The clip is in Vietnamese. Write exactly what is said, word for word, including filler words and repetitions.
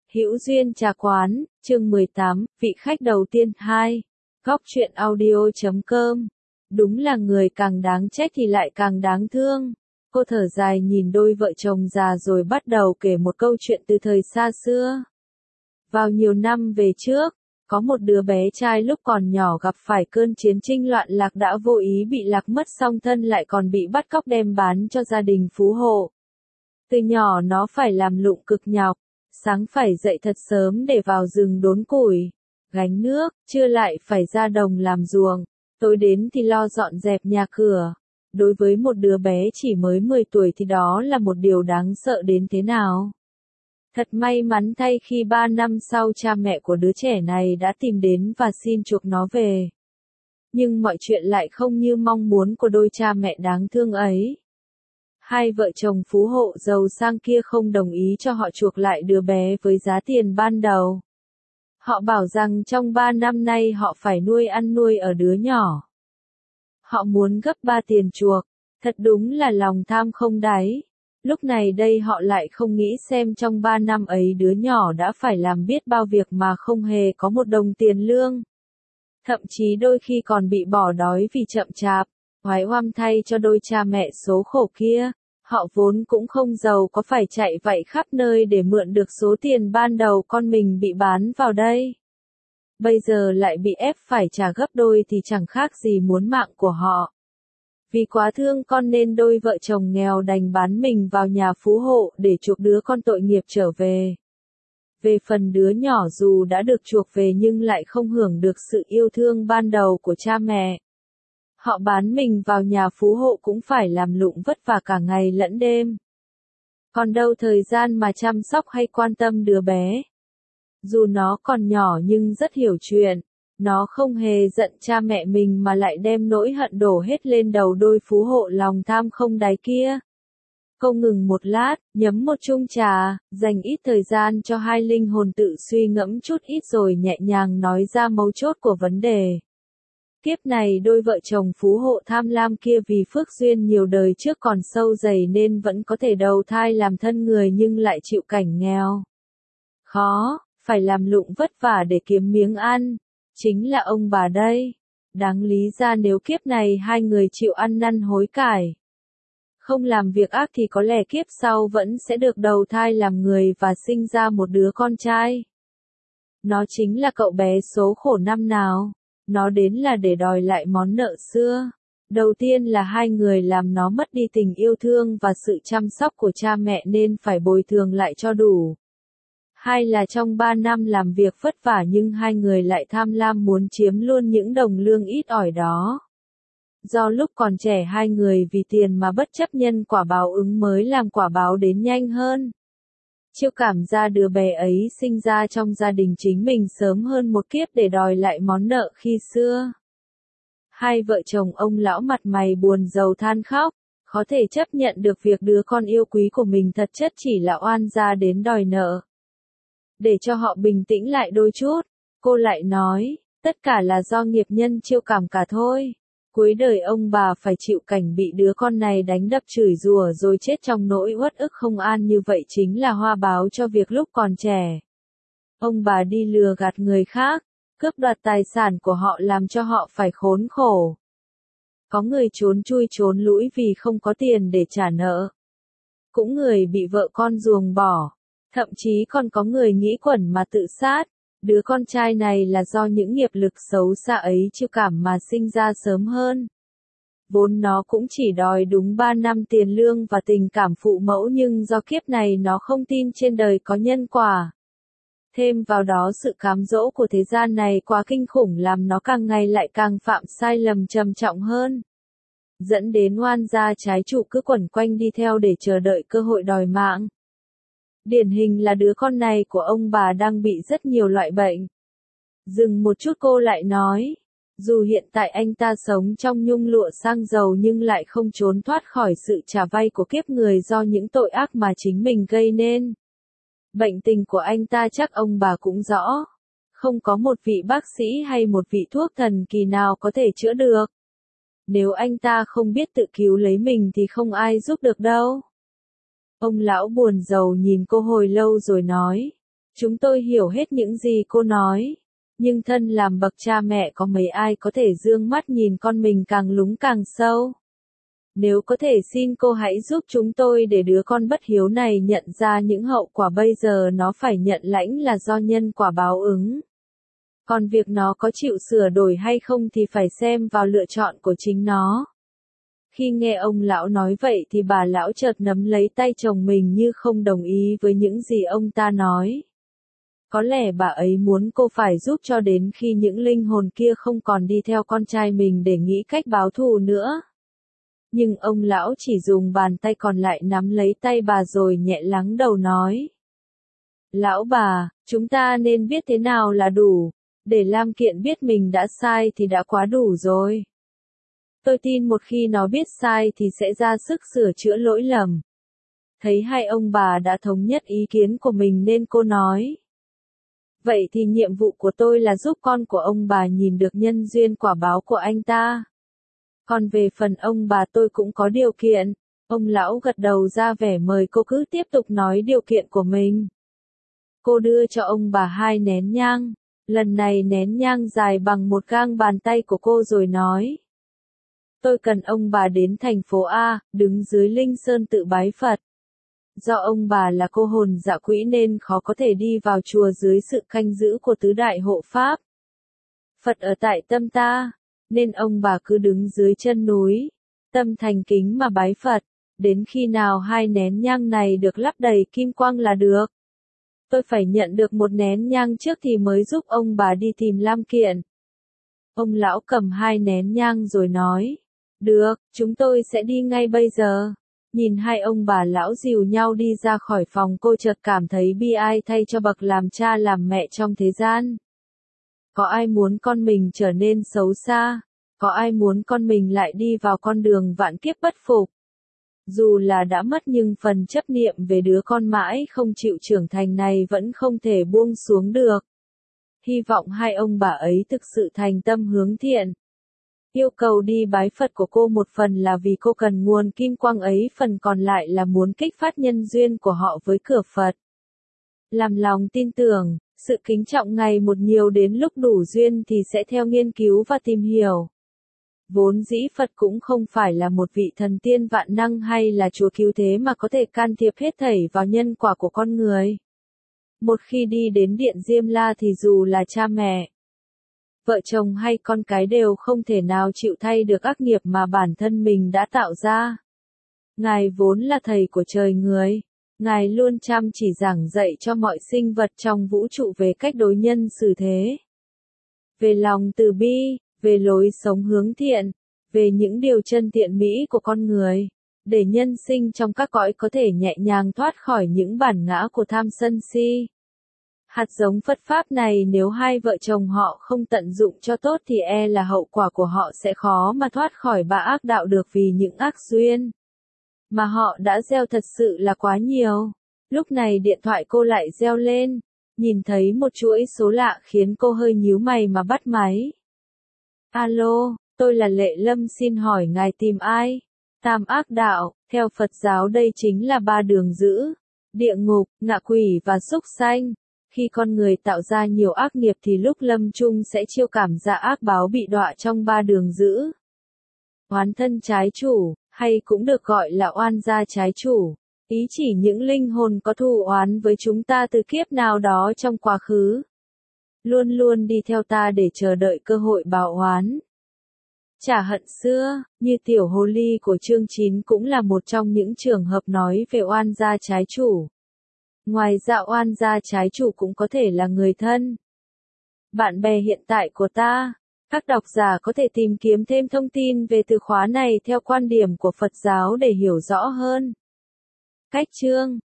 Hữu Duyên Trà Quán, chương mười tám, vị khách đầu tiên hai. Góc truyện audio chấm com. Đúng là người càng đáng trách thì lại càng đáng thương. Cô thở dài nhìn đôi vợ chồng già rồi bắt đầu kể một câu chuyện từ thời xa xưa. Vào nhiều năm về trước, có một đứa bé trai lúc còn nhỏ gặp phải cơn chiến tranh loạn lạc đã vô ý bị lạc mất song thân lại còn bị bắt cóc đem bán cho gia đình phú hộ. Từ nhỏ nó phải làm lụng cực nhọc. Sáng phải dậy thật sớm để vào rừng đốn củi, gánh nước, trưa lại phải ra đồng làm ruộng, tối đến thì lo dọn dẹp nhà cửa. Đối với một đứa bé chỉ mới mười tuổi thì đó là một điều đáng sợ đến thế nào. Thật may mắn thay khi ba năm sau cha mẹ của đứa trẻ này đã tìm đến và xin chuộc nó về. Nhưng mọi chuyện lại không như mong muốn của đôi cha mẹ đáng thương ấy. Hai vợ chồng phú hộ giàu sang kia không đồng ý cho họ chuộc lại đứa bé với giá tiền ban đầu. Họ bảo rằng trong ba năm nay họ phải nuôi ăn nuôi ở đứa nhỏ. Họ muốn gấp ba tiền chuộc, thật đúng là lòng tham không đáy. Lúc này đây họ lại không nghĩ xem trong ba năm ấy đứa nhỏ đã phải làm biết bao việc mà không hề có một đồng tiền lương. Thậm chí đôi khi còn bị bỏ đói vì chậm chạp. Oái oăm thay cho đôi cha mẹ số khổ kia, họ vốn cũng không giàu có phải chạy vạy khắp nơi để mượn được số tiền ban đầu con mình bị bán vào đây. Bây giờ lại bị ép phải trả gấp đôi thì chẳng khác gì muốn mạng của họ. Vì quá thương con nên đôi vợ chồng nghèo đành bán mình vào nhà phú hộ để chuộc đứa con tội nghiệp trở về. Về phần đứa nhỏ dù đã được chuộc về nhưng lại không hưởng được sự yêu thương ban đầu của cha mẹ. Họ bán mình vào nhà phú hộ cũng phải làm lụng vất vả cả ngày lẫn đêm. Còn đâu thời gian mà chăm sóc hay quan tâm đứa bé. Dù nó còn nhỏ nhưng rất hiểu chuyện. Nó không hề giận cha mẹ mình mà lại đem nỗi hận đổ hết lên đầu đôi phú hộ lòng tham không đáy kia. Cô ngừng một lát, nhấm một chung trà, dành ít thời gian cho hai linh hồn tự suy ngẫm chút ít rồi nhẹ nhàng nói ra mấu chốt của vấn đề. Kiếp này đôi vợ chồng phú hộ tham lam kia vì phước duyên nhiều đời trước còn sâu dày nên vẫn có thể đầu thai làm thân người nhưng lại chịu cảnh nghèo. Khó, phải làm lụng vất vả để kiếm miếng ăn. Chính là ông bà đây. Đáng lý ra nếu kiếp này hai người chịu ăn năn hối cải. Không làm việc ác thì có lẽ kiếp sau vẫn sẽ được đầu thai làm người và sinh ra một đứa con trai. Nó chính là cậu bé số khổ năm nào. Nó đến là để đòi lại món nợ xưa. Đầu tiên là hai người làm nó mất đi tình yêu thương và sự chăm sóc của cha mẹ nên phải bồi thường lại cho đủ. Hai là trong ba năm làm việc vất vả nhưng hai người lại tham lam muốn chiếm luôn những đồng lương ít ỏi đó. Do lúc còn trẻ hai người vì tiền mà bất chấp nhân quả báo ứng mới làm quả báo đến nhanh hơn. Chiêu cảm ra đứa bé ấy sinh ra trong gia đình chính mình sớm hơn một kiếp để đòi lại món nợ khi xưa. Hai vợ chồng ông lão mặt mày buồn rầu than khóc, khó thể chấp nhận được việc đứa con yêu quý của mình thật chất chỉ là oan gia đến đòi nợ. Để cho họ bình tĩnh lại đôi chút, cô lại nói, tất cả là do nghiệp nhân chiêu cảm cả thôi. Cuối đời ông bà phải chịu cảnh bị đứa con này đánh đập chửi rủa rồi chết trong nỗi uất ức không an như vậy chính là hoa báo cho việc lúc còn trẻ. Ông bà đi lừa gạt người khác, cướp đoạt tài sản của họ làm cho họ phải khốn khổ. Có người trốn chui trốn lũi vì không có tiền để trả nợ. Cũng người bị vợ con ruồng bỏ. Thậm chí còn có người nghĩ quẩn mà tự sát. Đứa con trai này là do những nghiệp lực xấu xa ấy chịu cảm mà sinh ra sớm hơn. Vốn nó cũng chỉ đòi đúng ba năm tiền lương và tình cảm phụ mẫu nhưng do kiếp này nó không tin trên đời có nhân quả. Thêm vào đó sự cám dỗ của thế gian này quá kinh khủng làm nó càng ngày lại càng phạm sai lầm trầm trọng hơn. Dẫn đến oan gia trái chủ cứ quẩn quanh đi theo để chờ đợi cơ hội đòi mạng. Điển hình là đứa con này của ông bà đang bị rất nhiều loại bệnh. Dừng một chút cô lại nói, dù hiện tại anh ta sống trong nhung lụa sang giàu nhưng lại không trốn thoát khỏi sự trả vay của kiếp người do những tội ác mà chính mình gây nên. Bệnh tình của anh ta chắc ông bà cũng rõ. Không có một vị bác sĩ hay một vị thuốc thần kỳ nào có thể chữa được. Nếu anh ta không biết tự cứu lấy mình thì không ai giúp được đâu. Ông lão buồn rầu nhìn cô hồi lâu rồi nói, Chúng tôi hiểu hết những gì cô nói. Nhưng thân làm bậc cha mẹ có mấy ai có thể dương mắt nhìn con mình càng lún càng sâu. Nếu có thể xin cô hãy giúp chúng tôi để đứa con bất hiếu này nhận ra những hậu quả bây giờ nó phải nhận lãnh là do nhân quả báo ứng. Còn việc nó có chịu sửa đổi hay không thì phải xem vào lựa chọn của chính nó. Khi nghe ông lão nói vậy thì bà lão chợt nắm lấy tay chồng mình như không đồng ý với những gì ông ta nói. Có lẽ bà ấy muốn cô phải giúp cho đến khi những linh hồn kia không còn đi theo con trai mình để nghĩ cách báo thù nữa. Nhưng ông lão chỉ dùng bàn tay còn lại nắm lấy tay bà rồi nhẹ lắng đầu nói. Lão bà, chúng ta nên biết thế nào là đủ, để Lam Kiện biết mình đã sai thì đã quá đủ rồi. Tôi tin một khi nó biết sai thì sẽ ra sức sửa chữa lỗi lầm. Thấy hai ông bà đã thống nhất ý kiến của mình nên cô nói. Vậy thì nhiệm vụ của tôi là giúp con của ông bà nhìn được nhân duyên quả báo của anh ta. Còn về phần ông bà tôi cũng có điều kiện. Ông lão gật đầu ra vẻ mời cô cứ tiếp tục nói điều kiện của mình. Cô đưa cho ông bà hai nén nhang. Lần này nén nhang dài bằng một gang bàn tay của cô rồi nói. Tôi cần ông bà đến thành phố A, đứng dưới Linh Sơn tự bái Phật. Do ông bà là cô hồn dạ quỷ nên khó có thể đi vào chùa dưới sự canh giữ của tứ đại hộ pháp. Phật ở tại tâm ta, nên ông bà cứ đứng dưới chân núi, tâm thành kính mà bái Phật, đến khi nào hai nén nhang này được lắp đầy kim quang là được. Tôi phải nhận được một nén nhang trước thì mới giúp ông bà đi tìm Lam Kiện. Ông lão cầm hai nén nhang rồi nói, được, chúng tôi sẽ đi ngay bây giờ. Nhìn hai ông bà lão dìu nhau đi ra khỏi phòng cô chợt cảm thấy bi ai thay cho bậc làm cha làm mẹ trong thế gian. Có ai muốn con mình trở nên xấu xa? Có ai muốn con mình lại đi vào con đường vạn kiếp bất phục? Dù là đã mất nhưng phần chấp niệm về đứa con mãi không chịu trưởng thành này vẫn không thể buông xuống được. Hy vọng hai ông bà ấy thực sự thành tâm hướng thiện. Yêu cầu đi bái Phật của cô một phần là vì cô cần nguồn kim quang ấy, phần còn lại là muốn kích phát nhân duyên của họ với cửa Phật. Làm lòng tin tưởng, sự kính trọng ngày một nhiều đến lúc đủ duyên thì sẽ theo nghiên cứu và tìm hiểu. Vốn dĩ Phật cũng không phải là một vị thần tiên vạn năng hay là chúa cứu thế mà có thể can thiệp hết thảy vào nhân quả của con người. Một khi đi đến điện Diêm La thì dù là cha mẹ, vợ chồng hay con cái đều không thể nào chịu thay được ác nghiệp mà bản thân mình đã tạo ra. Ngài vốn là thầy của trời người. Ngài luôn chăm chỉ giảng dạy cho mọi sinh vật trong vũ trụ về cách đối nhân xử thế. Về lòng từ bi, về lối sống hướng thiện, về những điều chân thiện mỹ của con người, để nhân sinh trong các cõi có thể nhẹ nhàng thoát khỏi những bản ngã của tham sân si. Hạt giống Phật Pháp này nếu hai vợ chồng họ không tận dụng cho tốt thì e là hậu quả của họ sẽ khó mà thoát khỏi ba ác đạo được vì những ác duyên mà họ đã gieo thật sự là quá nhiều. Lúc này điện thoại cô lại reo lên, nhìn thấy một chuỗi số lạ khiến cô hơi nhíu mày mà bắt máy. Alo, tôi là Lệ Lâm, xin hỏi ngài tìm ai? Tam ác đạo, theo Phật giáo đây chính là ba đường dữ, địa ngục, ngạ quỷ và súc sanh. Khi con người tạo ra nhiều ác nghiệp thì lúc lâm chung sẽ chiêu cảm dạ ác báo bị đọa trong ba đường dữ. Oán thân trái chủ, hay cũng được gọi là oan gia trái chủ, ý chỉ những linh hồn có thù oán với chúng ta từ kiếp nào đó trong quá khứ. Luôn luôn đi theo ta để chờ đợi cơ hội báo oán. Trả hận xưa, như tiểu hồ ly của chương chín cũng là một trong những trường hợp nói về oan gia trái chủ. Ngoài ra oan gia trái chủ cũng có thể là người thân, bạn bè hiện tại của ta. Các độc giả có thể tìm kiếm thêm thông tin về từ khóa này theo quan điểm của Phật giáo để hiểu rõ hơn. Cách chương